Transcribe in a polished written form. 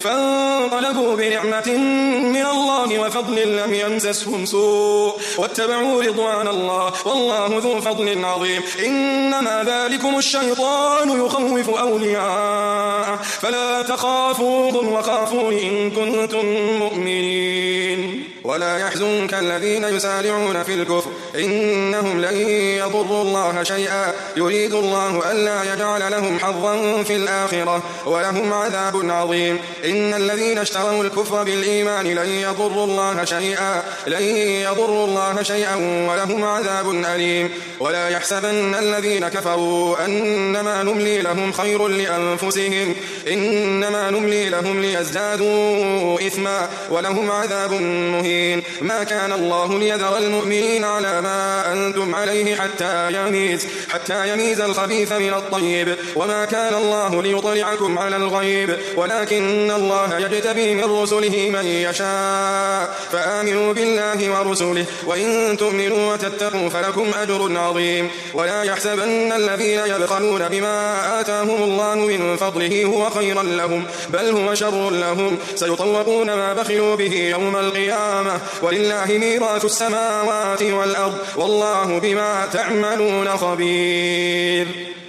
فانقلبوا بنعمة من الله وفضل لم يمسسهم سوء واتبعوا رضوان الله والله ذو فضل عظيم. إنما ذلكم الشيطان يخوف أولياءه فلا تخافوهم وخافون إن كنتم مؤمنين. ولا يحزنك الذين يسارعون في الكفر إنهم لن يضروا الله شيئا يريد الله ألا يجعل لهم حظا في الآخرة ولهم عذاب عظيم. إن الذين اشتروا الكفر بالإيمان لن يضروا الله شيئا ولهم عذاب أليم. ولا يحسبن الذين كفروا أنما نملي لهم خير لأنفسهم إنما نملي لهم ليزدادوا إثما ولهم عذاب مهين. ما كان الله ليذر المؤمنين على ما أنتم عليه حتى يميز الخبيث من الطيب وما كان الله ليطلعكم على الغيب ولكن الله يجتبي من رسله من يشاء فآمنوا بالله ورسله وإن تؤمنوا وتتقوا فلكم أجر عظيم. ولا يحسبن الذين يبخلون بما آتاهم الله من فضله هو خيرا لهم بل هو شر لهم سيطوقون ما بخلوا به يوم القيامة ولله ميراث السماوات والأرض والله بما تعملون خبير.